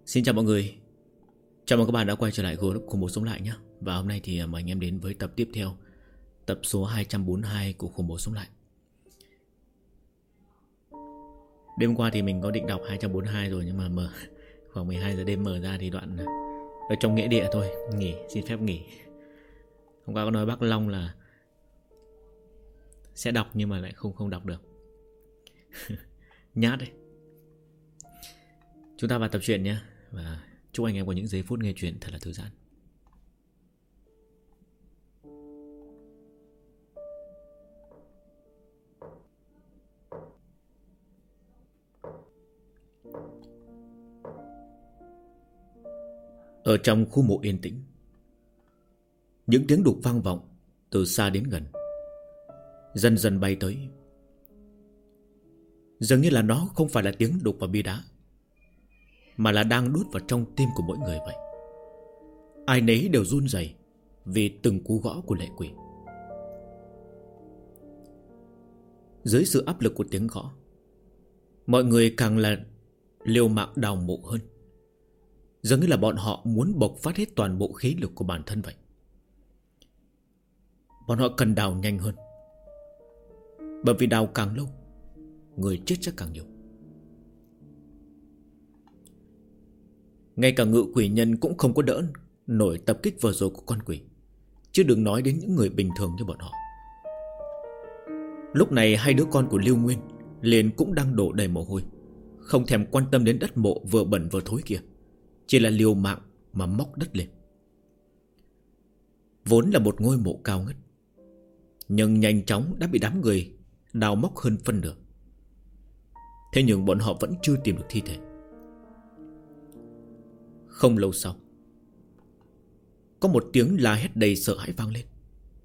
Xin chào mọi người. Chào mừng các bạn đã quay trở lại Group Khủng Bố Sống Lại nhé. Và hôm nay thì mời anh em đến với tập tiếp theo, tập số 242 của Khủng Bố Sống Lại. Đêm qua thì mình có định đọc 242 rồi, nhưng mà khoảng 12 giờ đêm mở ra thì đoạn ở trong nghĩa địa thôi. Xin phép nghỉ. Hôm qua có nói bác Long là sẽ đọc nhưng mà lại không đọc được. Nhát đấy. Chúng ta vào tập truyện nhé. Và chúc anh em có những giây phút nghe chuyện thật là thư giãn. Ở trong khu mộ yên tĩnh, những tiếng đục vang vọng từ xa đến gần, dần dần bay tới. Dường như là nó không phải là tiếng đục vào bia đá, mà là đang đút vào trong tim của mỗi người vậy. Ai nấy đều run rẩy vì từng cú gõ của lệ quỷ. Dưới sự áp lực của tiếng gõ, mọi người càng là liều mạng đào mộ hơn. Dường như là bọn họ muốn bộc phát hết toàn bộ khí lực của bản thân vậy. Bọn họ cần đào nhanh hơn, bởi vì đào càng lâu, người chết sẽ càng nhiều. Ngay cả ngự quỷ nhân cũng không có đỡ nổi tập kích vừa rồi của con quỷ, chứ đừng nói đến những người bình thường như bọn họ. Lúc này hai đứa con của Lưu Nguyên liền cũng đang đổ đầy mồ hôi, không thèm quan tâm đến đất mộ vừa bẩn vừa thối kia, chỉ là liều mạng mà móc đất lên. Vốn là một ngôi mộ cao ngất, nhưng nhanh chóng đã bị đám người đào móc hơn phân nửa. Thế nhưng bọn họ vẫn chưa tìm được thi thể. Không lâu sau, có một tiếng la hét đầy sợ hãi vang lên.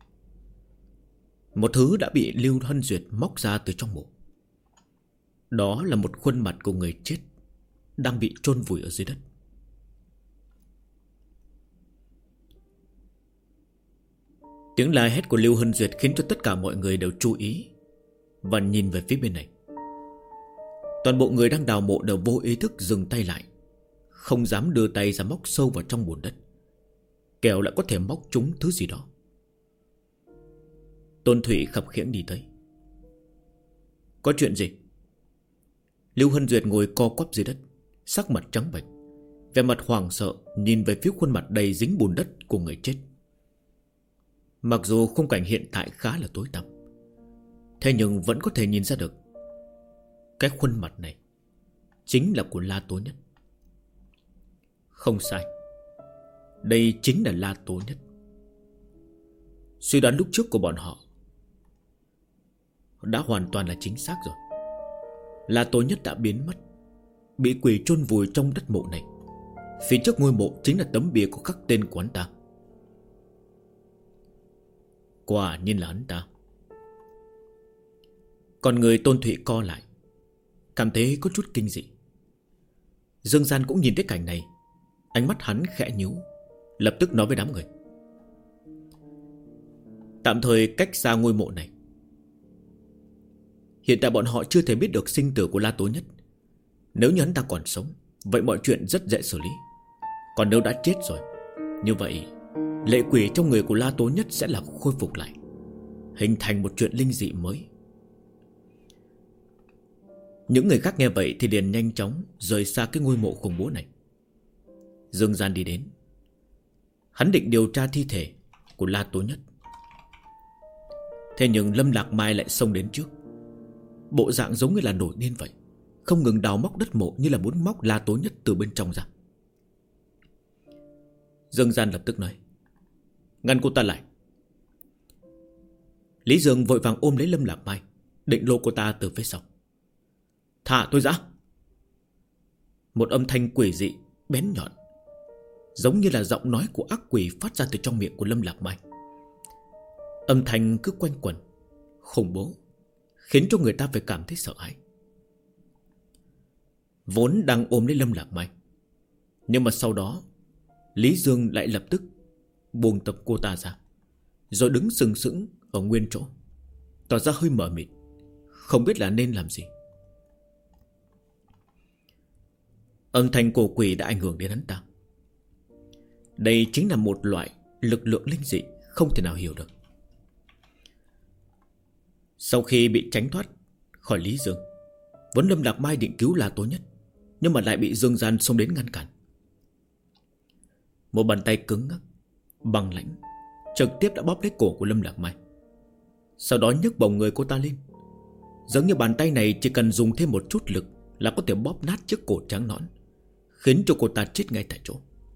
Một thứ đã bị Lưu Hân Duyệt móc ra từ trong mộ. Đó là một khuôn mặt của người chết đang bị chôn vùi ở dưới đất. Tiếng la hét của Lưu Hân Duyệt khiến cho tất cả mọi người đều chú ý và nhìn về phía bên này. Toàn bộ người đang đào mộ đều vô ý thức dừng tay lại, không dám đưa tay ra móc sâu vào trong bùn đất, kẻo lại có thể móc trúng thứ gì đó. Tôn Thụy khập khiễng đi tới. Có chuyện gì? Lưu Hân Duyệt ngồi co quắp dưới đất, sắc mặt trắng bệch, vẻ mặt hoảng sợ nhìn về phía khuôn mặt đầy dính bùn đất của người chết. Mặc dù khung cảnh hiện tại khá là tối tăm, thế nhưng vẫn có thể nhìn ra được cái khuôn mặt này chính là của La Tố Nhất. Không sai, đây chính là La Tố Nhất. Suy đoán lúc trước của bọn họ đã hoàn toàn là chính xác rồi. La Tố Nhất đã biến mất, bị quỷ chôn vùi trong đất mộ này. Phía trước ngôi mộ chính là tấm bia có khắc tên của hắn ta. Quả nhiên là hắn ta. Còn người Tôn Thụy co lại, cảm thấy có chút kinh dị. Dương Gian cũng nhìn thấy cảnh này, ánh mắt hắn khẽ nhíu, lập tức nói với đám người: tạm thời cách xa ngôi mộ này. Hiện tại bọn họ chưa thể biết được sinh tử của La Tố Nhất. Nếu như hắn ta còn sống, vậy mọi chuyện rất dễ xử lý. Còn nếu đã chết rồi, như vậy lệ quỷ trong người của La Tố Nhất sẽ là khôi phục lại, hình thành một chuyện linh dị mới. Những người khác nghe vậy thì liền nhanh chóng rời xa cái ngôi mộ khủng bố này. Dương Gian đi đến, hắn định điều tra thi thể của La Tố Nhất. Thế nhưng Lâm Lạc Mai lại xông đến trước, bộ dạng giống như là nổi điên vậy, không ngừng đào móc đất mộ như là muốn móc La Tố Nhất từ bên trong ra. Dương Gian lập tức nói: ngăn cô ta lại. Lý Dương vội vàng ôm lấy Lâm Lạc Mai, định lôi cô ta từ phía sau. Thả tôi ra. Một âm thanh quỷ dị bén nhọn, giống như là giọng nói của ác quỷ phát ra từ trong miệng của Lâm Lạc Mai. Âm thanh cứ quanh quẩn, khủng bố, khiến cho người ta phải cảm thấy sợ hãi. Vốn đang ôm lấy Lâm Lạc Mai, nhưng mà sau đó Lý Dương lại lập tức buông tập cô ta ra, rồi đứng sừng sững ở nguyên chỗ, tỏ ra hơi mờ mịt, không biết là nên làm gì. Âm thanh của quỷ đã ảnh hưởng đến hắn ta. Đây chính là một loại lực lượng linh dị không thể nào hiểu được. Sau khi bị tránh thoát khỏi Lý Dương, vốn Lâm Lạc Mai định cứu La Tố Nhất, nhưng mà lại bị Dương Gian xông đến ngăn cản. Một bàn tay cứng ngắc, băng lãnh trực tiếp đã bóp lấy cổ của Lâm Lạc Mai, sau đó nhấc bổng người cô ta lên. Giống như bàn tay này chỉ cần dùng thêm một chút lực là có thể bóp nát chiếc cổ trắng nõn, khiến cho cô ta chết ngay tại chỗ.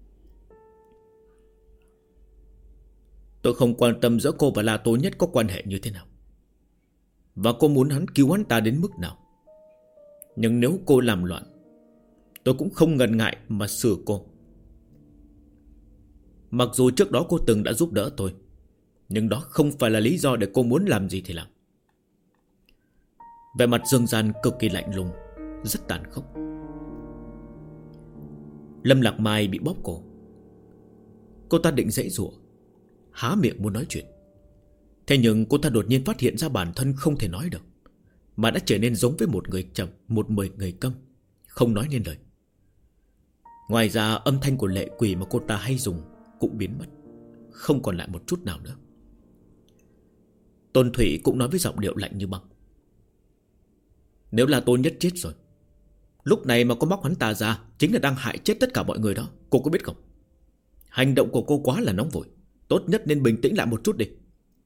Tôi không quan tâm giữa cô và La Tố Nhất có quan hệ như thế nào, và cô muốn hắn cứu hắn ta đến mức nào. Nhưng nếu cô làm loạn, tôi cũng không ngần ngại mà xử cô. Mặc dù trước đó cô từng đã giúp đỡ tôi, nhưng đó không phải là lý do để cô muốn làm gì thì làm. Vẻ mặt Dương Gian cực kỳ lạnh lùng, rất tàn khốc. Lâm Lạc Mai bị bóp cổ. Cô ta định giãy giụa, há miệng muốn nói chuyện. Thế nhưng cô ta đột nhiên phát hiện ra bản thân không thể nói được, mà đã trở nên giống với một người trầm, một người câm, không nói nên lời. Ngoài ra âm thanh của lệ quỷ mà cô ta hay dùng cũng biến mất, không còn lại một chút nào nữa. Tôn Thụy cũng nói với giọng điệu lạnh như băng: Nếu là Tôn Nhất chết rồi, lúc này mà có móc hắn ta ra, chính là đang hại chết tất cả mọi người đó. Cô có biết không? Hành động của cô quá là nóng vội, tốt nhất nên bình tĩnh lại một chút đi.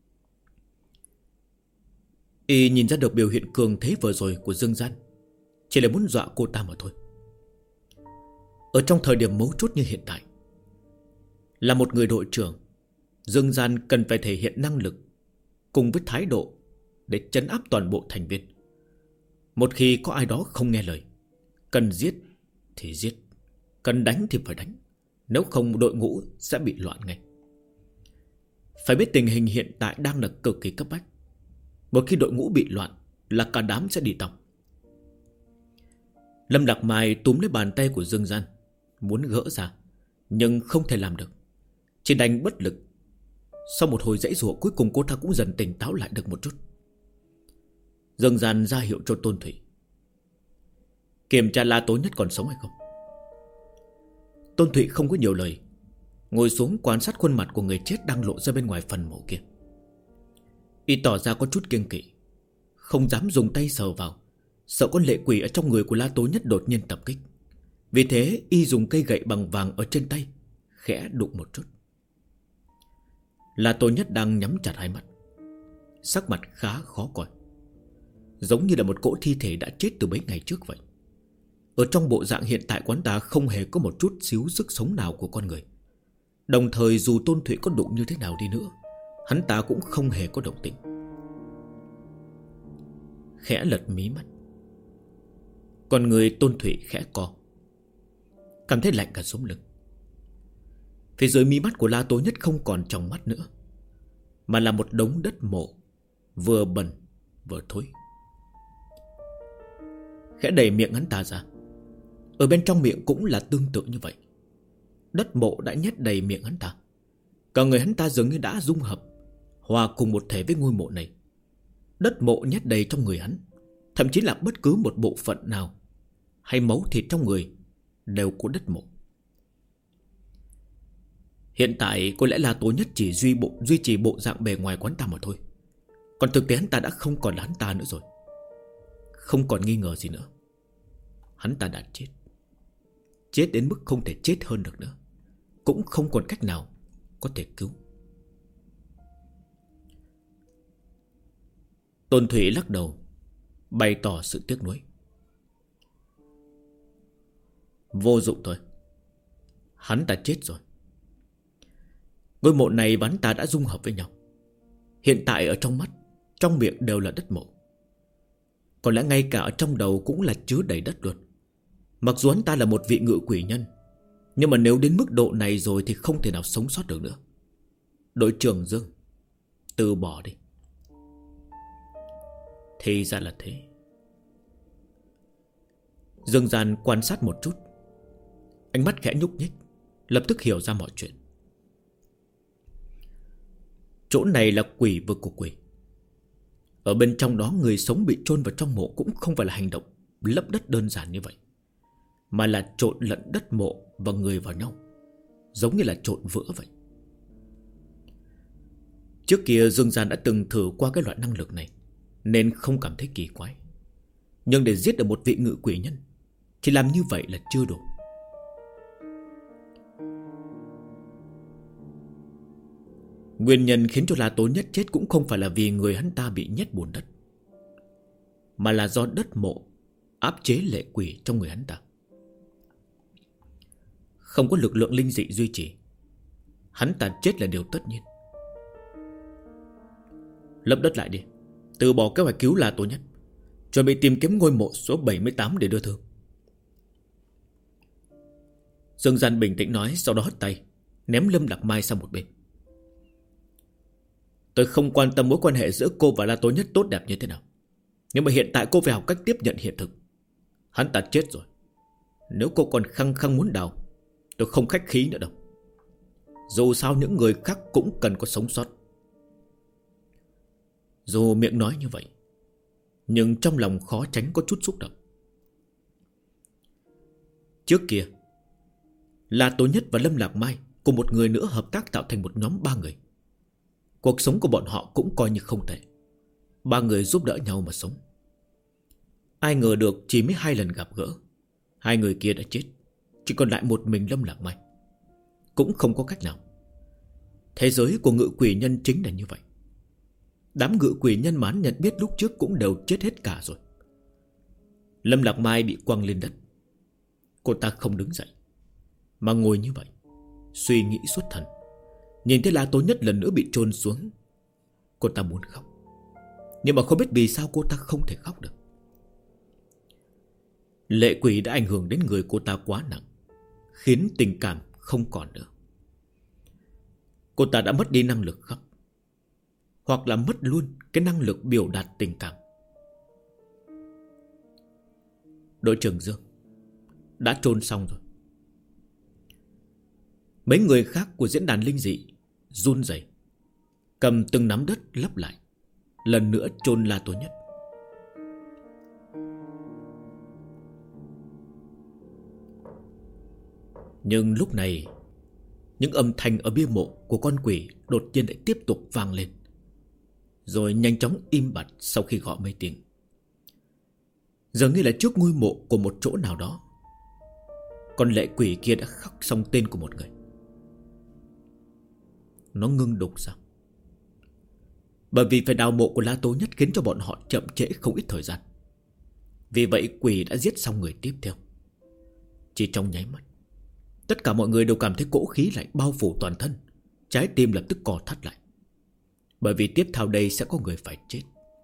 Y nhìn ra được biểu hiện cường thế vừa rồi của Dương Gian, chỉ là muốn dọa cô ta mà thôi. Ở trong thời điểm mấu chốt như hiện tại, là một người đội trưởng, Dương Gian cần phải thể hiện năng lực cùng với thái độ để trấn áp toàn bộ thành viên. Một khi có ai đó không nghe lời, cần giết thì giết, cần đánh thì phải đánh, nếu không đội ngũ sẽ bị loạn ngay. Phải biết tình hình hiện tại đang là cực kỳ cấp bách. Một khi đội ngũ bị loạn là cả đám sẽ đi tòng. Lâm Lạc Mai túm lấy bàn tay của Dương Gian, muốn gỡ ra, nhưng không thể làm được, chỉ đành bất lực. Sau một hồi giãy giụa, cuối cùng cô ta cũng dần tỉnh táo lại được một chút. Dương Gian ra hiệu cho Tôn Thụy kiểm tra La Tố Nhất còn sống hay không. Tôn Thụy không có nhiều lời, ngồi xuống quan sát khuôn mặt của người chết đang lộ ra bên ngoài phần mộ kia. Y tỏ ra có chút kiêng kỵ, không dám dùng tay sờ vào, sợ con lệ quỷ ở trong người của La Tố Nhất đột nhiên tập kích. Vì thế Y dùng cây gậy bằng vàng ở trên tay khẽ đụng một chút. La Tố Nhất đang nhắm chặt hai mắt, sắc mặt khá khó coi, giống như là một cỗ thi thể đã chết từ mấy ngày trước vậy. Ở trong bộ dạng hiện tại quán ta không hề có một chút xíu sức sống nào của con người. Đồng thời dù Tôn Thụy có đụng như thế nào đi nữa, hắn ta cũng không hề có động tĩnh. Khẽ lật mí mắt, còn người Tôn Thụy khẽ co, cảm thấy lạnh cả sống lưng. Phía dưới mí mắt của La Tố Nhất không còn tròng mắt nữa, mà là một đống đất mộ, vừa bẩn vừa thối. Khẽ đẩy miệng hắn ta ra, ở bên trong miệng cũng là tương tự như vậy. Đất mộ đã nhét đầy miệng hắn ta, cả người hắn ta dường như đã dung hợp, hòa cùng một thể với ngôi mộ này. Đất mộ nhét đầy trong người hắn, thậm chí là bất cứ một bộ phận nào hay máu thịt trong người đều có đất mộ. Hiện tại có lẽ là Tố Nhất chỉ duy trì bộ dạng bề ngoài quán ta mà thôi, còn thực tế hắn ta đã không còn là hắn ta nữa rồi. Không còn nghi ngờ gì nữa, hắn ta đã chết, chết đến mức không thể chết hơn được nữa, cũng không còn cách nào có thể cứu. Tôn Thụy lắc đầu, bày tỏ sự tiếc nuối. Vô dụng thôi, hắn ta chết rồi. Ngôi mộ này và hắn ta đã dung hợp với nhau. Hiện tại ở trong mắt, trong miệng đều là đất mộ. Có lẽ ngay cả ở trong đầu cũng là chứa đầy đất luôn. Mặc dù hắn ta là một vị ngự quỷ nhân, nhưng mà nếu đến mức độ này rồi thì không thể nào sống sót được nữa. Đội trưởng Dương, từ bỏ đi. Thì ra là thế. Dương Gian quan sát một chút, ánh mắt khẽ nhúc nhích, lập tức hiểu ra mọi chuyện. Chỗ này là quỷ vực của quỷ. Ở bên trong đó người sống bị chôn vào trong mộ cũng không phải là hành động lấp đất đơn giản như vậy. mà là trộn lẫn đất mộ và người vào nhau, giống như là trộn vữa vậy. Trước kia Dương Gian đã từng thử qua cái loại năng lực này, nên không cảm thấy kỳ quái. Nhưng để giết được một vị ngự quỷ nhân thì làm như vậy là chưa đủ. Nguyên nhân khiến cho La Tố Nhất chết cũng không phải là vì người hắn ta bị nhét bùn đất, mà là do đất mộ áp chế lệ quỷ trong người hắn ta. Không có lực lượng linh dị duy trì, hắn ta chết là điều tất nhiên. Lấp đất lại đi, từ bỏ kế hoạch cứu La Tố Nhất, chuẩn bị tìm kiếm ngôi mộ số 78 để đưa thương. Dương Gian bình tĩnh nói, sau đó hất tay ném Lâm Lạc Mai sang một bên. Tôi không quan tâm mối quan hệ giữa cô và La Tố Nhất tốt đẹp như thế nào, nhưng mà hiện tại cô phải học cách tiếp nhận hiện thực. Hắn ta chết rồi. Nếu cô còn khăng khăng muốn đào, tôi không khách khí nữa đâu. Dù sao những người khác cũng cần có sống sót. Dù miệng nói như vậy, nhưng trong lòng khó tránh có chút xúc động. Trước kia, La Tố Nhất và Lâm Lạc Mai cùng một người nữa hợp tác tạo thành một nhóm 3 người. Cuộc sống của bọn họ cũng coi như không tệ. 3 người giúp đỡ nhau mà sống. Ai ngờ được chỉ mới 2 lần gặp gỡ, 2 người kia đã chết, chỉ còn lại một mình Lâm Lạc Mai. Cũng không có cách nào. Thế giới của ngự quỷ nhân chính là như vậy. Đám ngự quỷ nhân mà hắn nhận biết lúc trước cũng đều chết hết cả rồi. Lâm Lạc Mai bị quăng lên đất. Cô ta không đứng dậy, mà ngồi như vậy, suy nghĩ xuất thần. Nhìn thấy La Tố Nhất lần nữa bị chôn xuống, cô ta muốn khóc, nhưng mà không biết vì sao cô ta không thể khóc được. Lệ quỷ đã ảnh hưởng đến người cô ta quá nặng, khiến tình cảm không còn nữa. Cô ta đã mất đi năng lực khóc, hoặc là mất luôn cái năng lực biểu đạt tình cảm. Đội trưởng Dương đã chôn xong rồi. Mấy người khác của diễn đàn linh dị run rẩy, cầm từng nắm đất lấp lại, lần nữa chôn La Tố Nhất. Nhưng lúc này, những âm thanh ở bia mộ của con quỷ đột nhiên lại tiếp tục vang lên, rồi nhanh chóng im bặt sau khi gọi mấy tiếng. Dường như là trước ngôi mộ của một chỗ nào đó, con lệ quỷ kia đã khắc xong tên của một người. Nó ngưng đục sao? Bởi vì phải đào mộ của La Tố Nhất khiến cho bọn họ chậm trễ không ít thời gian. Vì vậy quỷ đã giết xong người tiếp theo. Chỉ trong nháy mắt, tất cả mọi người đều cảm thấy cỗ khí lạnh bao phủ toàn thân, trái tim lập tức co thắt lại. Bởi vì tiếp theo đây sẽ có người phải chết.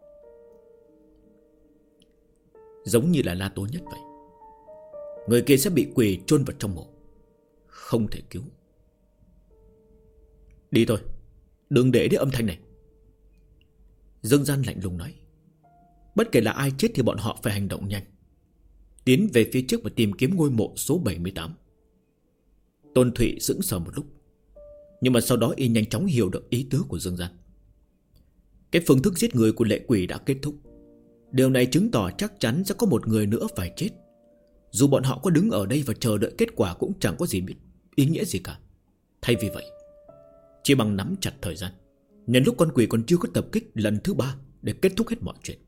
Giống như là La Tố Nhất vậy. Người kia sẽ bị quỷ chôn vào trong mộ, không thể cứu. Đi thôi, đừng để đến âm thanh này. Dương Gian lạnh lùng nói. Bất kể là ai chết thì bọn họ phải hành động nhanh, tiến về phía trước và tìm kiếm ngôi mộ số 78. Tôn Thụy sững sờ một lúc, nhưng mà sau đó y nhanh chóng hiểu được ý tứ của Dương Gian. Cái phương thức giết người của lệ quỷ đã kết thúc. Điều này chứng tỏ chắc chắn sẽ có một người nữa phải chết. Dù bọn họ có đứng ở đây và chờ đợi kết quả cũng chẳng có gì biết ý nghĩa gì cả. Thay vì vậy, chỉ bằng nắm chặt thời gian, nhân lúc con quỷ còn chưa có tập kích lần thứ 3 để kết thúc hết mọi chuyện.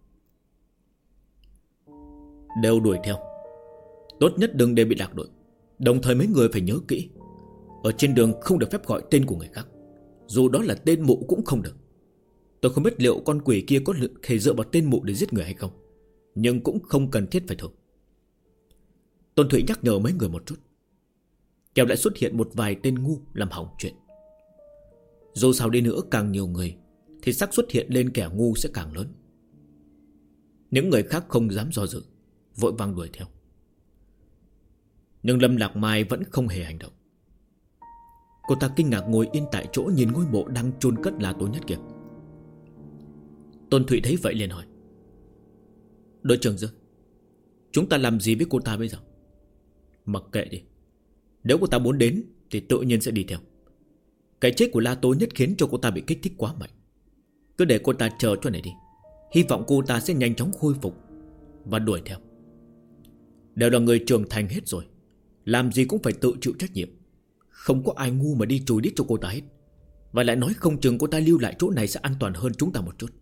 Đều đuổi theo. Tốt nhất đừng để bị lạc đội. Đồng thời mấy người phải nhớ kỹ, ở trên đường không được phép gọi tên của người khác, dù đó là tên mụ cũng không được. Tôi không biết liệu con quỷ kia có thể dựa vào tên mụ để giết người hay không, nhưng cũng không cần thiết phải thử. Tôn Thụy nhắc nhở mấy người một chút, kẻo lại xuất hiện một vài tên ngu làm hỏng chuyện. Dù sao đi nữa, càng nhiều người thì xác suất hiện lên kẻ ngu sẽ càng lớn. Những người khác không dám do dự, vội vàng đuổi theo. Nhưng Lâm Lạc Mai vẫn không hề hành động. Cô ta kinh ngạc ngồi yên tại chỗ, nhìn ngôi mộ đang chôn cất La Tố Nhất kia. Tôn Thụy thấy vậy liền hỏi, đội trưởng Dương, chúng ta làm gì với cô ta bây giờ? Mặc kệ đi, nếu cô ta muốn đến thì tự nhiên sẽ đi theo. Cái chết của La Tố Nhất khiến cho cô ta bị kích thích quá mạnh. Cứ để cô ta chờ chỗ này đi, hy vọng cô ta sẽ nhanh chóng khôi phục và đuổi theo. Đều là người trưởng thành hết rồi, làm gì cũng phải tự chịu trách nhiệm. Không có ai ngu mà đi chùi đít cho cô ta hết. Và lại nói không chừng cô ta lưu lại chỗ này sẽ an toàn hơn chúng ta một chút.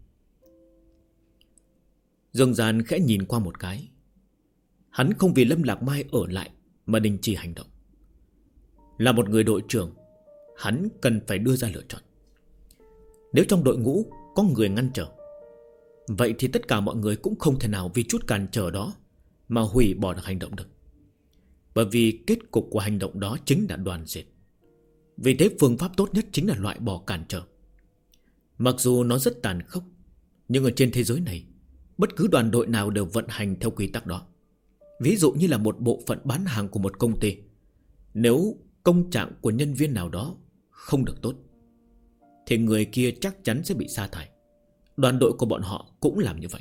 Dương Gian khẽ nhìn qua một cái. Hắn không vì Lâm Lạc Mai ở lại mà đình chỉ hành động. Là một người đội trưởng, hắn cần phải đưa ra lựa chọn. Nếu trong đội ngũ có người ngăn trở, vậy thì tất cả mọi người cũng không thể nào vì chút cản trở đó mà hủy bỏ được hành động được. Bởi vì kết cục của hành động đó chính là đoàn diệt. Vì thế phương pháp tốt nhất chính là loại bỏ cản trở. Mặc dù nó rất tàn khốc, nhưng ở trên thế giới này, bất cứ đoàn đội nào đều vận hành theo quy tắc đó. Ví dụ như là một bộ phận bán hàng của một công ty, nếu công trạng của nhân viên nào đó không được tốt, thì người kia chắc chắn sẽ bị sa thải. Đoàn đội của bọn họ cũng làm như vậy.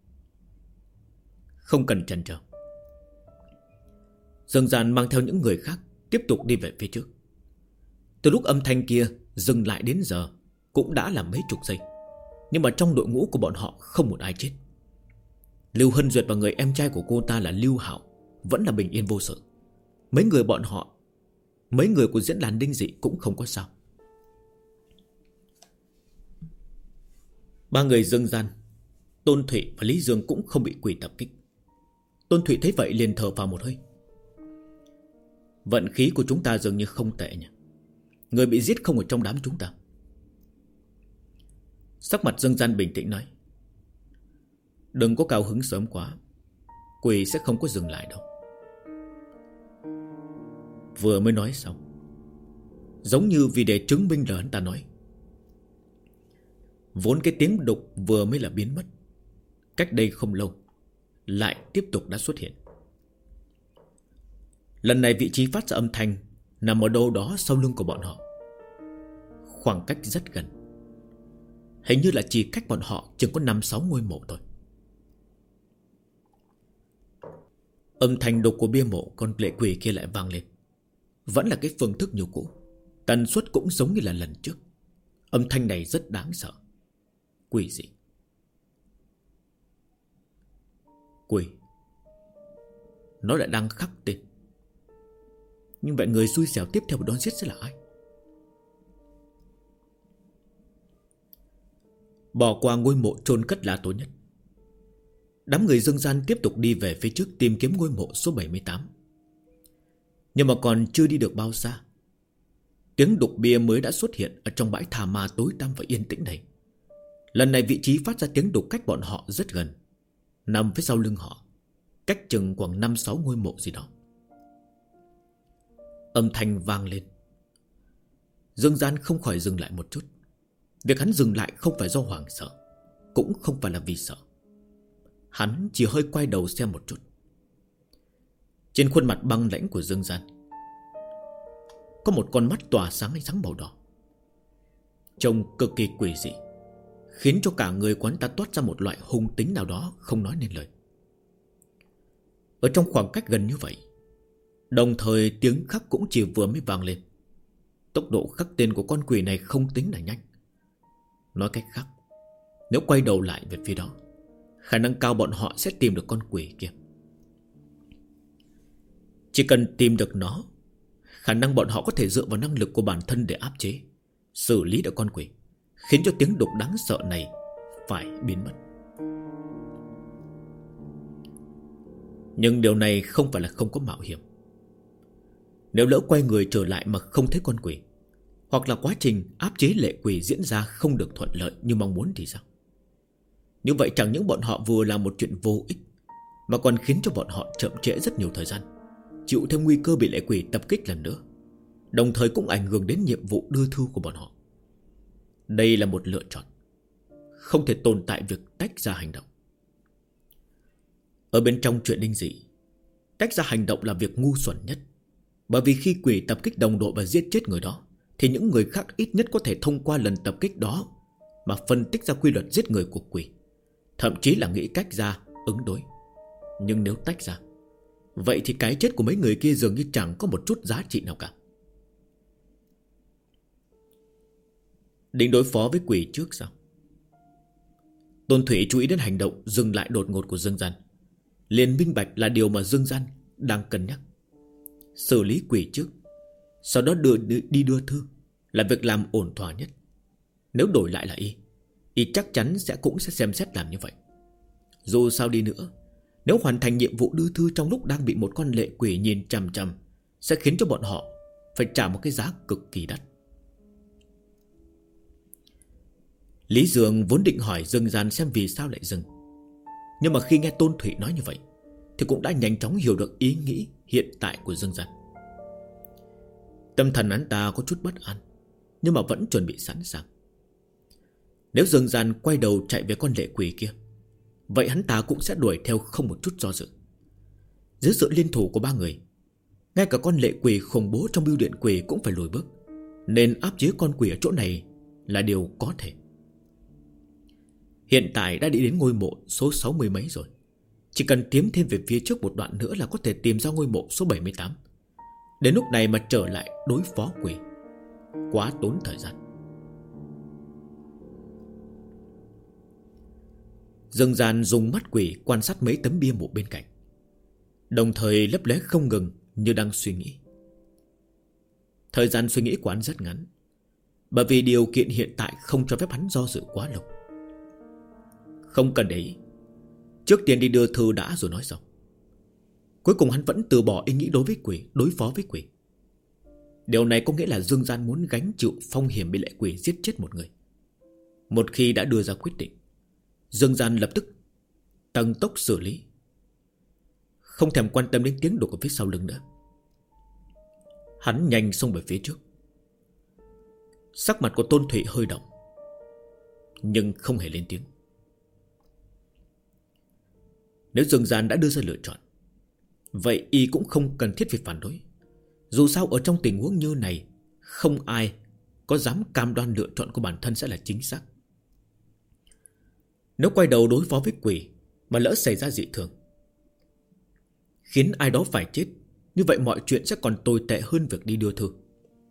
Không cần chần chờ, Dương Gian mang theo những người khác tiếp tục đi về phía trước. Từ lúc âm thanh kia dừng lại đến giờ cũng đã là mấy chục giây, nhưng mà trong đội ngũ của bọn họ không một ai chết. Lưu Hân Duyệt và người em trai của cô ta là Lưu Hạo vẫn là bình yên vô sự. Mấy người của diễn đàn Đinh Dị cũng không có sao. Ba người Dương Gian, Tôn Thụy và Lý Dương cũng không bị quỷ tập kích. Tôn Thụy thấy vậy liền thở vào một hơi. Vận khí của chúng ta dường như không tệ nhỉ. Người bị giết không ở trong đám chúng ta. Sắc mặt Dương Gian bình tĩnh nói: đừng có cao hứng sớm quá, quỷ sẽ không có dừng lại đâu. Vừa mới nói xong, giống như vì để chứng minh lời hắn ta nói, vốn cái tiếng đục vừa mới là biến mất, cách đây không lâu lại tiếp tục đã xuất hiện. Lần này vị trí phát ra âm thanh nằm ở đâu đó sau lưng của bọn họ, khoảng cách rất gần. Hình như là chỉ cách bọn họ chừng có 5-6 ngôi mộ thôi. Âm thanh đục của bia mộ con lệ quỷ kia lại vang lên. Vẫn là cái phương thức như cũ, tần suất cũng giống như là lần trước. Âm thanh này rất đáng sợ. Quỷ gì? Quỷ. Nó lại đang khắc tên. Nhưng vậy người xui xẻo tiếp theo đón giết sẽ là ai? Bỏ qua ngôi mộ chôn cất là tốt nhất. Đám người Dương Gian tiếp tục đi về phía trước tìm kiếm ngôi mộ số 78. Nhưng mà còn chưa đi được bao xa, tiếng đục bia mới đã xuất hiện ở trong bãi thả ma tối tăm và yên tĩnh này. Lần này vị trí phát ra tiếng đục cách bọn họ rất gần, nằm phía sau lưng họ, cách chừng khoảng 5-6 ngôi mộ gì đó. Âm thanh vang lên. Dương Gian không khỏi dừng lại một chút. Việc hắn dừng lại không phải do hoảng sợ, cũng không phải là vì sợ. Hắn chỉ hơi quay đầu xem một chút. Trên khuôn mặt băng lãnh của Dương Gian có một con mắt tỏa sáng ánh sáng màu đỏ, trông cực kỳ quỷ dị, khiến cho cả người quán ta toát ra một loại hung tính nào đó không nói nên lời. Ở trong khoảng cách gần như vậy, đồng thời tiếng khắc cũng chỉ vừa mới vang lên. Tốc độ khắc tên của con quỷ này không tính là nhanh. Nói cách khác, nếu quay đầu lại về phía đó, khả năng cao bọn họ sẽ tìm được con quỷ kia. Chỉ cần tìm được nó, khả năng bọn họ có thể dựa vào năng lực của bản thân để áp chế, xử lý được con quỷ, khiến cho tiếng đục đáng sợ này phải biến mất. Nhưng điều này không phải là không có mạo hiểm. Nếu lỡ quay người trở lại mà không thấy con quỷ, hoặc là quá trình áp chế lệ quỷ diễn ra không được thuận lợi như mong muốn thì sao? Như vậy chẳng những bọn họ vừa làm một chuyện vô ích, mà còn khiến cho bọn họ chậm trễ rất nhiều thời gian, chịu thêm nguy cơ bị lệ quỷ tập kích lần nữa, đồng thời cũng ảnh hưởng đến nhiệm vụ đưa thư của bọn họ. Đây là một lựa chọn, không thể tồn tại việc tách ra hành động. Ở bên trong chuyện linh dị, tách ra hành động là việc ngu xuẩn nhất. Bởi vì khi quỷ tập kích đồng đội và giết chết người đó, thì những người khác ít nhất có thể thông qua lần tập kích đó mà phân tích ra quy luật giết người của quỷ, thậm chí là nghĩ cách ra ứng đối. Nhưng nếu tách ra, vậy thì cái chết của mấy người kia dường như chẳng có một chút giá trị nào cả. Định đối phó với quỷ trước sao? Tôn Thủy chú ý đến hành động dừng lại đột ngột của Dương Gian, liền minh bạch là điều mà Dương Gian đang cân nhắc xử lý quỷ trước, sau đó đưa thư là việc làm ổn thỏa nhất. Nếu đổi lại là y chắc chắn cũng sẽ xem xét làm như vậy. Dù sao đi nữa, nếu hoàn thành nhiệm vụ đưa thư trong lúc đang bị một con lệ quỷ nhìn chằm chằm, sẽ khiến cho bọn họ phải trả một cái giá cực kỳ đắt. Lý Dương vốn định hỏi Dương Gian xem vì sao lại dừng, nhưng mà khi nghe Tôn Thụy nói như vậy thì cũng đã nhanh chóng hiểu được ý nghĩ hiện tại của Dương Gian. Tâm thần hắn ta có chút bất an, nhưng mà vẫn chuẩn bị sẵn sàng. Nếu Dương Gian quay đầu chạy về con lệ quỷ kia, vậy hắn ta cũng sẽ đuổi theo không một chút do dự. Dưới sự liên thủ của ba người, ngay cả con lệ quỷ khủng bố trong bưu điện quỷ cũng phải lùi bước, nên áp chế con quỷ ở chỗ này là điều có thể. Hiện tại đã đi đến ngôi mộ số 60 mấy rồi. Chỉ cần tiến thêm về phía trước một đoạn nữa là có thể tìm ra ngôi mộ số 78. Đến lúc này mà trở lại đối phó quỷ, quá tốn thời gian. Dương Gian dùng mắt quỷ quan sát mấy tấm bia mộ bên cạnh, đồng thời lấp lé không ngừng như đang suy nghĩ. Thời gian suy nghĩ của hắn rất ngắn, bởi vì điều kiện hiện tại không cho phép hắn do dự quá lâu. Không cần để ý, trước tiên đi đưa thư đã rồi nói sau. Cuối cùng hắn vẫn từ bỏ ý nghĩ đối phó với quỷ. Điều này có nghĩa là Dương Gian muốn gánh chịu phong hiểm bị lệ quỷ giết chết một người. Một khi đã đưa ra quyết định, Dương Gian lập tức tăng tốc xử lý, không thèm quan tâm đến tiếng đổ ở phía sau lưng nữa. Hắn nhanh xông về phía trước. Sắc mặt của Tôn Thụy hơi động, nhưng không hề lên tiếng. Nếu Dương Gian đã đưa ra lựa chọn, vậy y cũng không cần thiết phải phản đối. Dù sao ở trong tình huống như này, không ai có dám cam đoan lựa chọn của bản thân sẽ là chính xác. Nếu quay đầu đối phó với quỷ mà lỡ xảy ra dị thường, khiến ai đó phải chết, như vậy mọi chuyện sẽ còn tồi tệ hơn việc đi đưa thư.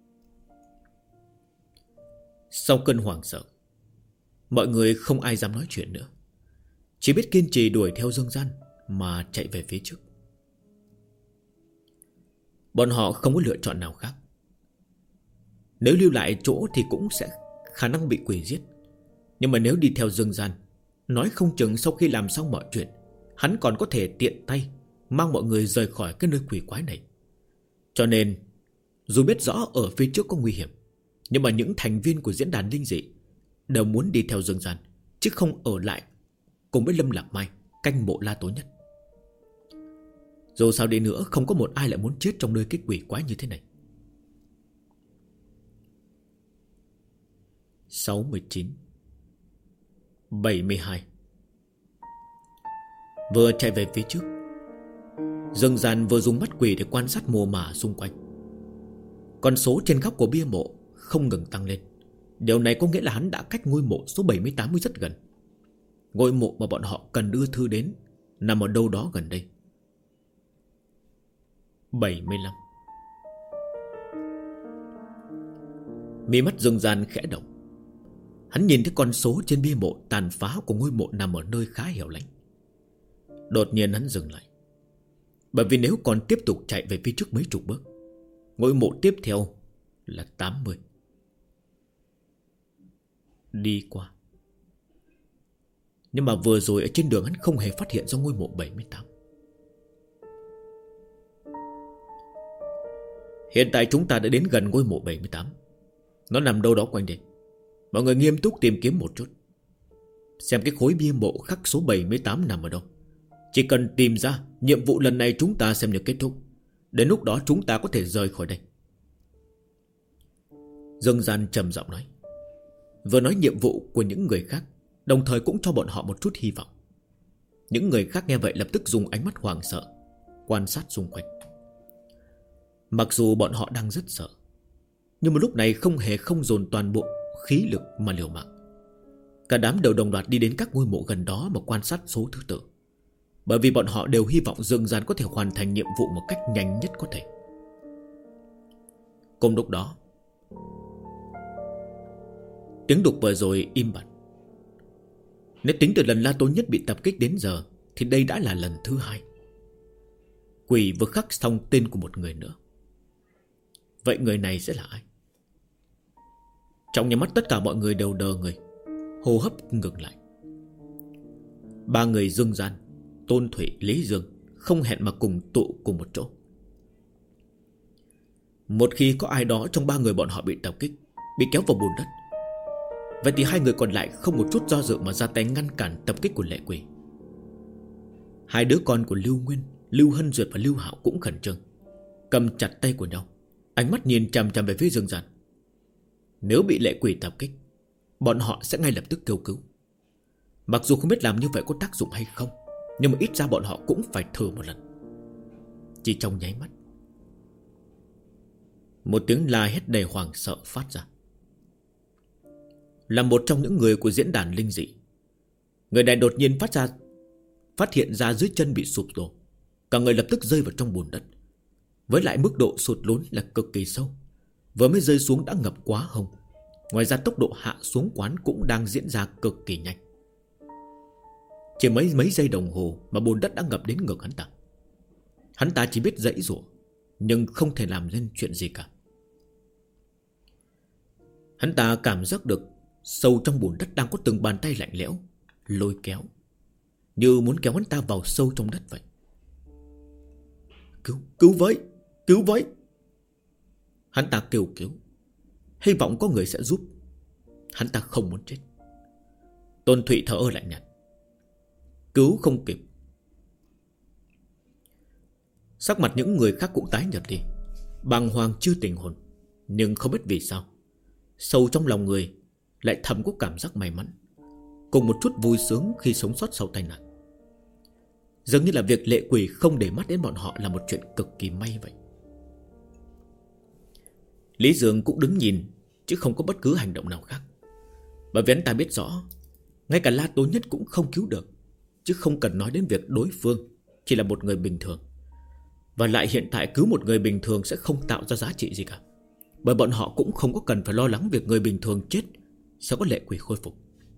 Sau cơn hoảng sợ, mọi người không ai dám nói chuyện nữa, chỉ biết kiên trì đuổi theo Dương Gian mà chạy về phía trước. Bọn họ không có lựa chọn nào khác. Nếu lưu lại chỗ thì cũng sẽ khả năng bị quỷ giết. Nhưng mà nếu đi theo Dương Gian, nói không chừng sau khi làm xong mọi chuyện, hắn còn có thể tiện tay mang mọi người rời khỏi cái nơi quỷ quái này. Cho nên dù biết rõ ở phía trước có nguy hiểm, nhưng mà những thành viên của diễn đàn linh dị đều muốn đi theo Dương Gian, chứ không ở lại cùng với Lâm Lạc Mai canh mộ La Tố Nhất. Dù sao đi nữa, không có một ai lại muốn chết trong nơi cái quỷ quái như thế này. 69 72. Vừa chạy về phía trước, Dương Gian vừa dùng mắt quỷ để quan sát mồ mả xung quanh. Con số trên góc của bia mộ không ngừng tăng lên. Điều này có nghĩa là hắn đã cách ngôi mộ số 78 rất gần. Ngôi mộ mà bọn họ cần đưa thư đến nằm ở đâu đó gần đây. 75. Mí mắt Dương Gian khẽ động. Hắn nhìn thấy con số trên bia mộ tàn phá của ngôi mộ nằm ở nơi khá hẻo lánh. Đột nhiên hắn dừng lại, bởi vì nếu còn tiếp tục chạy về phía trước mấy chục bước, ngôi mộ tiếp theo là 80. Đi qua. Nhưng mà vừa rồi ở trên đường hắn không hề phát hiện ra ngôi mộ 78. Hiện tại chúng ta đã đến gần ngôi mộ 78. Nó nằm đâu đó quanh đây. Mọi người nghiêm túc tìm kiếm một chút, xem cái khối bia mộ khắc số 78 nằm ở đâu. Chỉ cần tìm ra, nhiệm vụ lần này chúng ta xem như kết thúc. Đến lúc đó chúng ta có thể rời khỏi đây. Dương Gian trầm giọng nói, vừa nói nhiệm vụ của những người khác, đồng thời cũng cho bọn họ một chút hy vọng. Những người khác nghe vậy lập tức dùng ánh mắt hoảng sợ quan sát xung quanh. Mặc dù bọn họ đang rất sợ, nhưng mà lúc này không dồn toàn bộ khí lực mà liều mạng. Cả đám đều đồng loạt đi đến các ngôi mộ gần đó mà quan sát số thứ tự, bởi vì bọn họ đều hy vọng Dương Gian có thể hoàn thành nhiệm vụ một cách nhanh nhất có thể. Cùng lúc đó, tiếng đục vừa rồi im bặt. Nếu tính từ lần La Tố Nhất bị tập kích đến giờ thì đây đã là lần thứ 2. quỷ vừa khắc xong tên của một người nữa. Vậy người này sẽ là ai? Trong nháy mắt tất cả mọi người đều đờ người, hô hấp ngừng lại. Ba người Dương Gian, Tôn Thụy, Lý Dương không hẹn mà cùng tụ cùng một chỗ. Một khi có ai đó trong ba người bọn họ bị tập kích, bị kéo vào bùn đất, vậy thì hai người còn lại không một chút do dự mà ra tay ngăn cản tập kích của lệ quỷ. Hai đứa con của Lưu Nguyên, Lưu Hân Duyệt và Lưu Hạo cũng khẩn trương, cầm chặt tay của nhau, ánh mắt nhìn chằm chằm về phía Dương Gian. Nếu bị lệ quỷ tập kích, bọn họ sẽ ngay lập tức kêu cứu. Mặc dù không biết làm như vậy có tác dụng hay không, nhưng mà ít ra bọn họ cũng phải thử một lần. Chỉ trong nháy mắt, một tiếng la hét đầy hoảng sợ phát ra. Là một trong những người của diễn đàn linh dị, người này đột nhiên phát hiện ra dưới chân bị sụp đổ. Cả người lập tức rơi vào trong bùn đất. Với lại mức độ sụt lún là cực kỳ sâu, vừa mới rơi xuống đã ngập quá hông. Ngoài ra tốc độ hạ xuống quán cũng đang diễn ra cực kỳ nhanh. Chỉ mấy giây đồng hồ mà bùn đất đã ngập đến ngực hắn ta. Hắn ta chỉ biết giãy giụa, nhưng không thể làm nên chuyện gì cả. Hắn ta cảm giác được sâu trong bùn đất đang có từng bàn tay lạnh lẽo lôi kéo, như muốn kéo hắn ta vào sâu trong đất vậy. Cứu với, cứu với. Hắn ta kêu cứu, hy vọng có người sẽ giúp. Hắn ta không muốn chết. Tôn Thụy thở ơ lạnh nhạt. Cứu không kịp. Sắc mặt những người khác cũng tái nhợt đi, bàng hoàng chưa tỉnh hồn. Nhưng không biết vì sao, sâu trong lòng người lại thầm có cảm giác may mắn, cùng một chút vui sướng khi sống sót sau tai nạn. Dường như là việc lệ quỷ không để mắt đến bọn họ là một chuyện cực kỳ may vậy. Lý Dương cũng đứng nhìn, chứ không có bất cứ hành động nào khác. Bởi vì hắn ta biết rõ, ngay cả La Tố Nhất cũng không cứu được, chứ không cần nói đến việc đối phương chỉ là một người bình thường. Và lại hiện tại cứu một người bình thường sẽ không tạo ra giá trị gì cả, bởi bọn họ cũng không có cần phải lo lắng việc người bình thường chết sẽ có lệ quỷ khôi phục.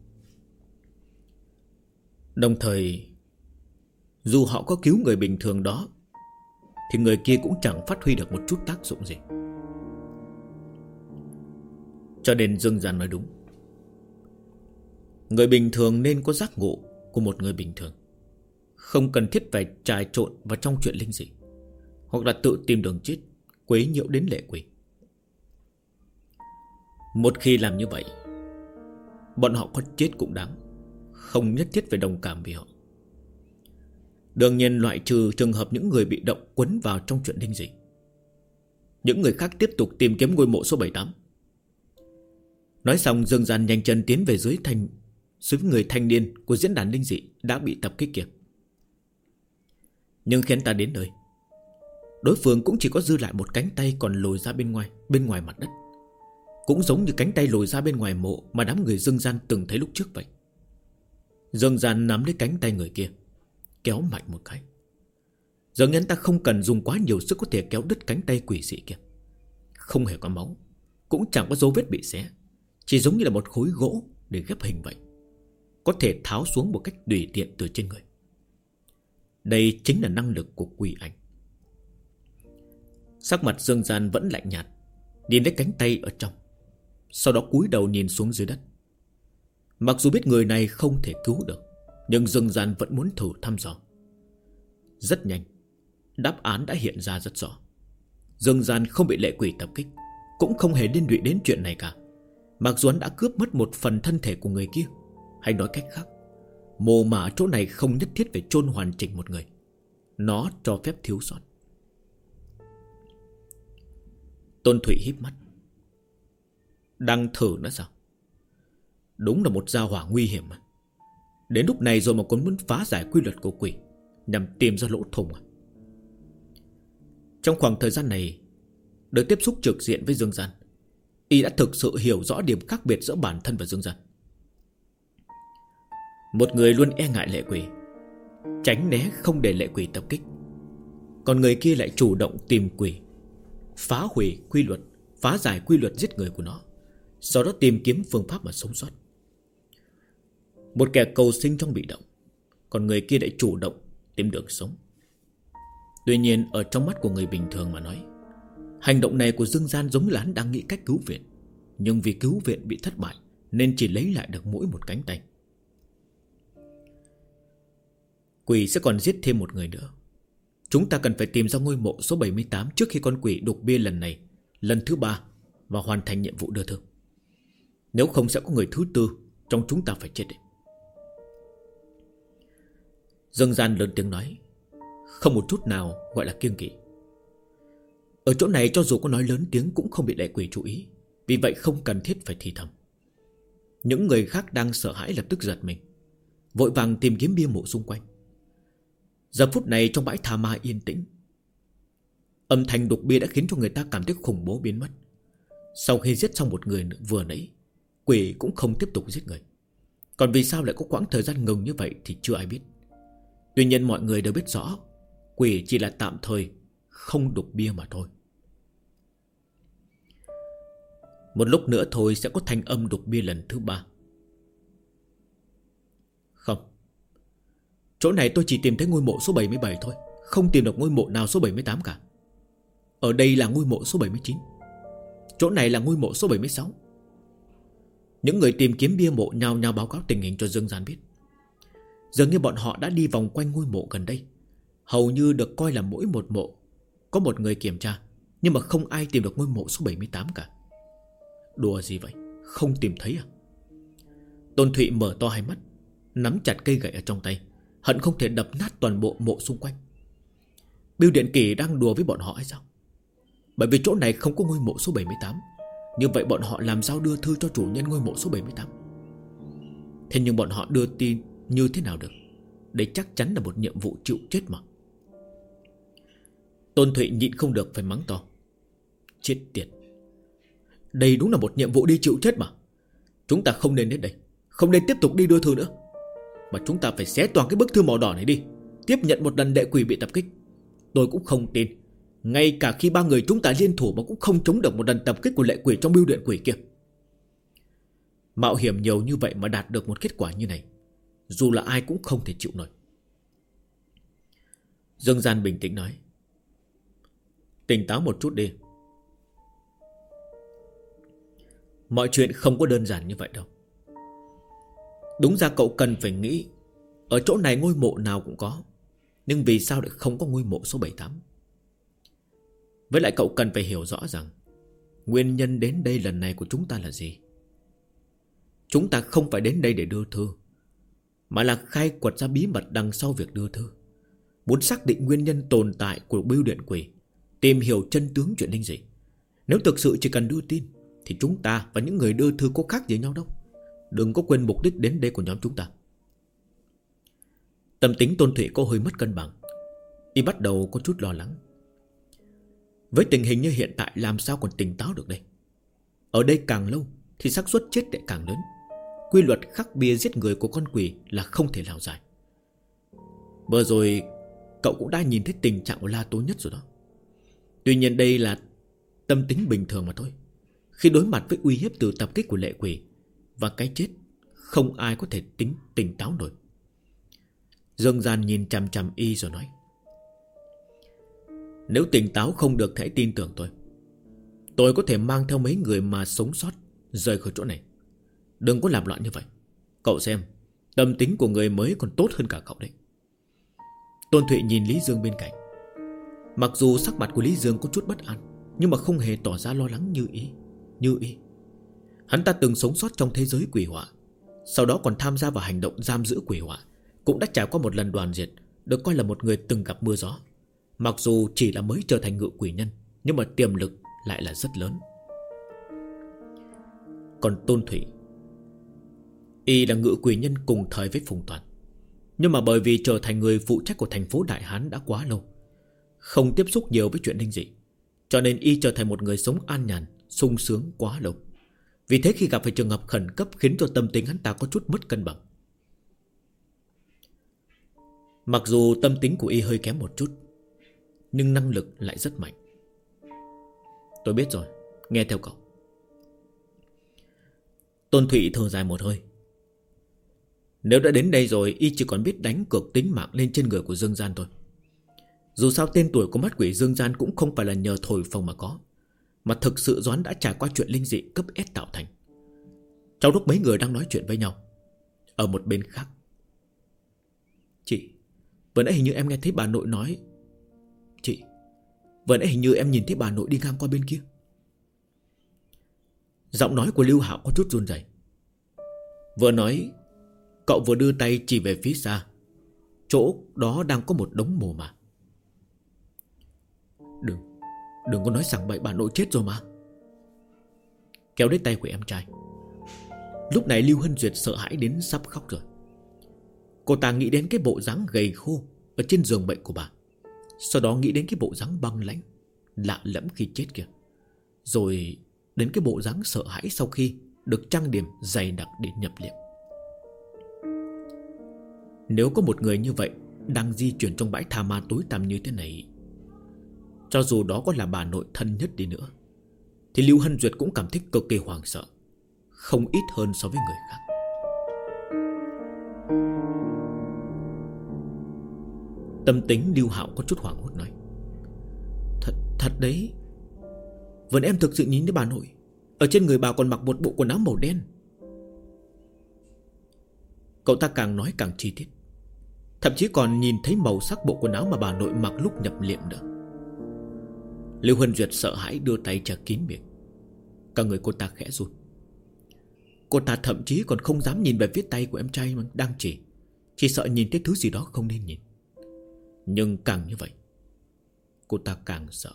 Đồng thời, dù họ có cứu người bình thường đó, thì người kia cũng chẳng phát huy được một chút tác dụng gì. Cho nên Dương Gian nói đúng, người bình thường nên có giác ngộ của một người bình thường, không cần thiết phải trà trộn vào trong chuyện linh dị, hoặc là tự tìm đường chết, quấy nhiễu đến lệ quỷ. Một khi làm như vậy, bọn họ có chết cũng đáng, không nhất thiết phải đồng cảm với họ. Đương nhiên loại trừ trường hợp những người bị động quấn vào trong chuyện linh dị. Những người khác tiếp tục tìm kiếm ngôi mộ số 78. Nói xong, Dương Gian nhanh chân tiến về dưới người thanh niên của diễn đàn linh dị đã bị tập kích kia. Nhưng khi anh ta đến nơi, đối phương cũng chỉ có dư lại một cánh tay còn lồi ra bên ngoài mặt đất, cũng giống như cánh tay lồi ra bên ngoài mộ mà đám người Dương Gian từng thấy lúc trước vậy. Dương Gian nắm lấy cánh tay người kia, kéo mạnh một cái. Dường như anh ta không cần dùng quá nhiều sức có thể kéo đứt cánh tay quỷ dị kia. Không hề có máu, cũng chẳng có dấu vết bị xé, chỉ giống như là một khối gỗ để ghép hình vậy, có thể tháo xuống một cách tùy tiện từ trên người. Đây chính là năng lực của quỷ ảnh. Sắc mặt Dương Gian vẫn lạnh nhạt, nhìn lấy cánh tay ở trong, sau đó cúi đầu nhìn xuống dưới đất. Mặc dù biết người này không thể cứu được, nhưng Dương Gian vẫn muốn thử thăm dò. Rất nhanh, đáp án đã hiện ra rất rõ. Dương Gian không bị lệ quỷ tập kích, cũng không hề liên lụy đến chuyện này cả. Mặc dù hắn đã cướp mất một phần thân thể của người kia, hay nói cách khác, mồ mả chỗ này không nhất thiết phải chôn hoàn chỉnh một người, nó cho phép thiếu sót. Tôn Thụy híp mắt. Đang thử nữa sao? Đúng là một gia hỏa nguy hiểm mà. Đến lúc này rồi mà còn muốn phá giải quy luật của quỷ, nhằm tìm ra lỗ thủng à? Trong khoảng thời gian này, được tiếp xúc trực diện với Dương Gian, y đã thực sự hiểu rõ điểm khác biệt giữa bản thân và Dương Gian. Một người luôn e ngại lệ quỷ, tránh né không để lệ quỷ tập kích, còn người kia lại chủ động tìm quỷ, phá hủy quy luật, phá giải quy luật giết người của nó, sau đó tìm kiếm phương pháp mà sống sót. Một kẻ cầu sinh trong bị động, còn người kia lại chủ động tìm đường sống. Tuy nhiên ở trong mắt của người bình thường mà nói, hành động này của Dương Gian giống như là hắn đang nghĩ cách cứu viện. Nhưng vì cứu viện bị thất bại nên chỉ lấy lại được mỗi một cánh tay. Quỷ sẽ còn giết thêm một người nữa. Chúng ta cần phải tìm ra ngôi mộ số 78 trước khi con quỷ đục bia lần này, lần thứ 3, và hoàn thành nhiệm vụ đưa thư. Nếu không sẽ có người thứ 4 trong chúng ta phải chết đấy. Dương Gian lớn tiếng nói, không một chút nào gọi là kiêng kỵ. Ở chỗ này cho dù có nói lớn tiếng cũng không bị lệ quỷ chú ý, vì vậy không cần thiết phải thì thầm. Những người khác đang sợ hãi lập tức giật mình, vội vàng tìm kiếm bia mộ xung quanh. Giờ phút này trong bãi tha ma yên tĩnh, âm thanh đục bia đã khiến cho người ta cảm thấy khủng bố biến mất. Sau khi giết xong một người vừa nãy, quỷ cũng không tiếp tục giết người. Còn vì sao lại có quãng thời gian ngừng như vậy thì chưa ai biết. Tuy nhiên mọi người đều biết rõ, quỷ chỉ là tạm thời không đục bia mà thôi. Một lúc nữa thôi sẽ có thanh âm đục bia lần thứ 3. Không, chỗ này tôi chỉ tìm thấy ngôi mộ số 77 thôi, không tìm được ngôi mộ nào số 78 cả. Ở đây là ngôi mộ số 79, chỗ này là ngôi mộ số 76. Những người tìm kiếm bia mộ nhao nhao báo cáo tình hình cho Dương Gian biết. Dường như bọn họ đã đi vòng quanh ngôi mộ gần đây, hầu như được coi là mỗi một mộ có một người kiểm tra, nhưng mà không ai tìm được ngôi mộ số 78 cả. Đùa gì vậy, không tìm thấy à? Tôn Thụy mở to hai mắt, nắm chặt cây gậy ở trong tay, hận không thể đập nát toàn bộ mộ xung quanh. Bưu Điện Kỳ đang đùa với bọn họ hay sao? Bởi vì chỗ này không có ngôi mộ số 78, như vậy bọn họ làm sao đưa thư cho chủ nhân ngôi mộ số 78? Thế nhưng bọn họ đưa tin như thế nào được? Đây chắc chắn là một nhiệm vụ chịu chết mà. Tôn Thụy nhịn không được phải mắng to, chết tiệt, đây đúng là một nhiệm vụ đi chịu chết mà. Chúng ta không nên đến đây, không nên tiếp tục đi đưa thư nữa, mà chúng ta phải xé toàn cái bức thư màu đỏ này đi, tiếp nhận một lần đệ quỷ bị tập kích. Tôi cũng không tin, ngay cả khi 3 người chúng ta liên thủ mà cũng không chống được một lần tập kích của lệ quỷ trong bưu điện quỷ kia. Mạo hiểm nhiều như vậy mà đạt được một kết quả như này, dù là ai cũng không thể chịu nổi. Dương Gian bình tĩnh nói, tỉnh táo một chút đi. Mọi chuyện không có đơn giản như vậy đâu. Đúng ra cậu cần phải nghĩ, ở chỗ này ngôi mộ nào cũng có, nhưng vì sao lại không có ngôi mộ số 78? Với lại cậu cần phải hiểu rõ rằng nguyên nhân đến đây lần này của chúng ta là gì. Chúng ta không phải đến đây để đưa thư, mà là khai quật ra bí mật đằng sau việc đưa thư, muốn xác định nguyên nhân tồn tại của bưu điện quỷ, tìm hiểu chân tướng chuyện linh dị. Nếu thực sự chỉ cần đưa tin thì chúng ta và những người đưa thư có khác gì nhau đâu. Đừng có quên mục đích đến đây của nhóm chúng ta. Tâm tính Tôn Thụy có hơi mất cân bằng, y bắt đầu có chút lo lắng. Với tình hình như hiện tại làm sao còn tỉnh táo được đây? Ở đây càng lâu thì xác suất chết lại càng lớn. Quy luật khắc bia giết người của con quỷ là không thể nào giải. Vừa rồi cậu cũng đã nhìn thấy tình trạng của La Tố Nhất rồi đó. Tuy nhiên đây là tâm tính bình thường mà thôi. Khi đối mặt với uy hiếp từ tập kích của lệ quỷ và cái chết, không ai có thể tỉnh táo nổi. Dương Gian nhìn chằm chằm y rồi nói, nếu tỉnh táo không được hãy tin tưởng tôi. Tôi có thể mang theo mấy người mà sống sót rời khỏi chỗ này. Đừng có làm loạn như vậy. Cậu xem, tâm tính của người mới còn tốt hơn cả cậu đấy. Tôn Thụy nhìn Lý Dương bên cạnh. Mặc dù sắc mặt của Lý Dương có chút bất an, nhưng mà không hề tỏ ra lo lắng như y. Hắn ta từng sống sót trong thế giới quỷ họa, sau đó còn tham gia vào hành động giam giữ quỷ họa, cũng đã trải qua một lần đoàn diệt, được coi là một người từng gặp mưa gió. Mặc dù chỉ là mới trở thành ngự quỷ nhân, nhưng mà tiềm lực lại là rất lớn. Còn Tôn Thụy, y là ngự quỷ nhân cùng thời với Phùng Toàn, nhưng mà bởi vì trở thành người phụ trách của thành phố Đại Hán đã quá lâu, không tiếp xúc nhiều với chuyện linh dị, cho nên y trở thành một người sống an nhàn, sung sướng quá lâu. Vì thế khi gặp phải trường hợp khẩn cấp khiến cho tâm tính hắn ta có chút mất cân bằng. Mặc dù tâm tính của y hơi kém một chút, nhưng năng lực lại rất mạnh. Tôi biết rồi, nghe theo cậu. Tôn Thụy thở dài một hơi. Nếu đã đến đây rồi, y chỉ còn biết đánh cược tính mạng lên trên người của Dương Gian thôi. Dù sao tên tuổi của mắt quỷ dương gian cũng không phải là nhờ thổi phồng mà có, mà thực sự Doãn đã trải qua chuyện linh dị cấp S tạo thành. Trong lúc mấy người đang nói chuyện với nhau, ở một bên khác, chị, vừa nãy hình như em nghe thấy bà nội nói. Chị, vừa nãy hình như em nhìn thấy bà nội đi ngang qua bên kia. Giọng nói của Lưu Hạo có chút run rẩy. Vừa nói, cậu vừa đưa tay chỉ về phía xa. Chỗ đó đang có một đống mồ mả. Đừng có nói rằng bậy, bà nội chết rồi mà. Kéo lấy tay của em trai. Lúc này Lưu Hân Duyệt sợ hãi đến sắp khóc rồi. Cô ta nghĩ đến cái bộ dáng gầy khô ở trên giường bệnh của bà, sau đó nghĩ đến cái bộ dáng băng lãnh lạ lẫm khi chết kìa, rồi đến cái bộ dáng sợ hãi sau khi được trang điểm dày đặc để nhập liệm. Nếu có một người như vậy đang di chuyển trong bãi tha ma tối tăm như thế này, cho dù đó có là bà nội thân nhất đi nữa, thì Lưu Hân Duyệt cũng cảm thấy cực kỳ hoảng sợ, không ít hơn so với người khác. Tâm tính Lưu Hạo có chút hoảng hốt nói: Thật đấy, vừa em thực sự nhìn thấy bà nội. Ở trên người bà còn mặc một bộ quần áo màu đen. Cậu ta càng nói càng chi tiết, thậm chí còn nhìn thấy màu sắc bộ quần áo mà bà nội mặc lúc nhập liệm nữa. Lưu Hân Duyệt sợ hãi đưa tay che kín miệng. Cả người cô ta khẽ run. Cô ta thậm chí còn không dám nhìn về phía tay của em trai mà đang chỉ sợ nhìn thấy thứ gì đó không nên nhìn. Nhưng càng như vậy, cô ta càng sợ.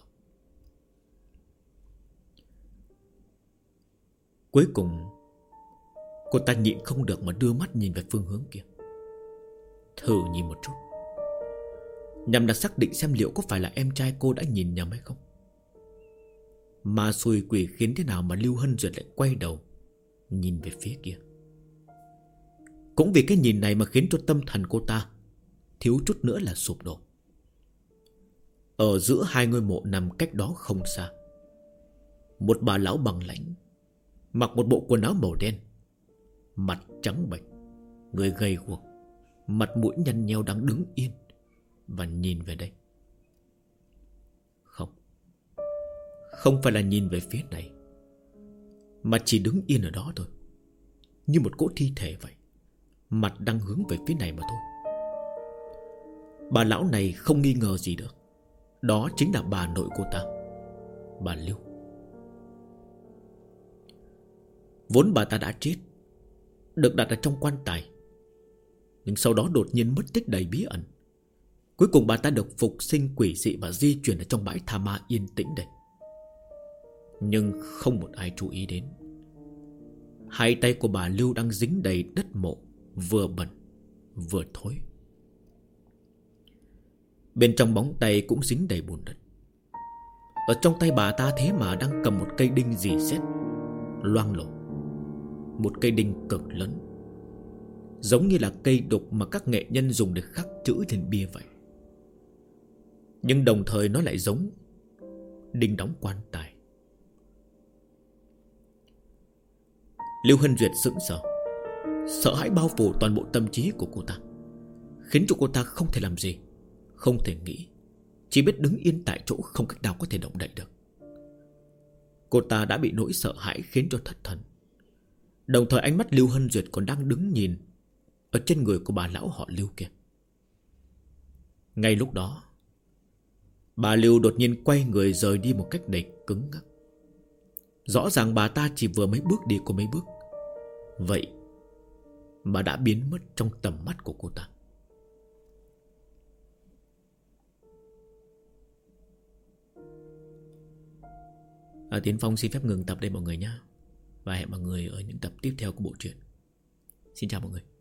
Cuối cùng, cô ta nhịn không được mà đưa mắt nhìn về phương hướng kia. Thử nhìn một chút, nhằm là xác định xem liệu có phải là em trai cô đã nhìn nhầm hay không. Mà xui quỷ khiến thế nào mà Lưu Hân Duyệt lại quay đầu nhìn về phía kia. Cũng vì cái nhìn này mà khiến cho tâm thần cô ta thiếu chút nữa là sụp đổ. Ở giữa hai ngôi mộ nằm cách đó không xa, một bà lão bằng lãnh, mặc một bộ quần áo màu đen, mặt trắng bệch, người gầy guộc, mặt mũi nhăn nheo đang đứng yên và nhìn về đây. Không phải là nhìn về phía này, mà chỉ đứng yên ở đó thôi, như một cỗ thi thể vậy, mặt đang hướng về phía này mà thôi. Bà lão này không nghi ngờ gì được, đó chính là bà nội cô ta, bà Lưu. Vốn bà ta đã chết, được đặt ở trong quan tài, nhưng sau đó đột nhiên mất tích đầy bí ẩn. Cuối cùng bà ta được phục sinh quỷ dị và di chuyển ở trong bãi tha ma yên tĩnh đây. Nhưng không một ai chú ý đến, hai tay của bà Lưu đang dính đầy đất mộ, vừa bẩn vừa thối. Bên trong móng tay cũng dính đầy bùn đất. Ở trong tay bà ta thế mà đang cầm một cây đinh rỉ sét loang lổ. Một cây đinh cực lớn, giống như là cây đục mà các nghệ nhân dùng để khắc chữ trên bia vậy. Nhưng đồng thời nó lại giống đinh đóng quan tài. Lưu Hân Duyệt sững sờ, sợ hãi bao phủ toàn bộ tâm trí của cô ta, khiến cho cô ta không thể làm gì, không thể nghĩ, chỉ biết đứng yên tại chỗ, không cách nào có thể động đậy được. Cô ta đã bị nỗi sợ hãi khiến cho thất thần. Đồng thời ánh mắt Lưu Hân Duyệt còn đang đứng nhìn ở trên người của bà lão họ Lưu kia. Ngay lúc đó, bà Lưu đột nhiên quay người rời đi một cách đầy cứng ngắc. Rõ ràng bà ta chỉ vừa mới bước đi có mấy bước, vậy mà đã biến mất trong tầm mắt của cô ta. Tiến Phong xin phép ngừng tập đây mọi người nhé, và hẹn mọi người ở những tập tiếp theo của bộ truyện. Xin chào mọi người.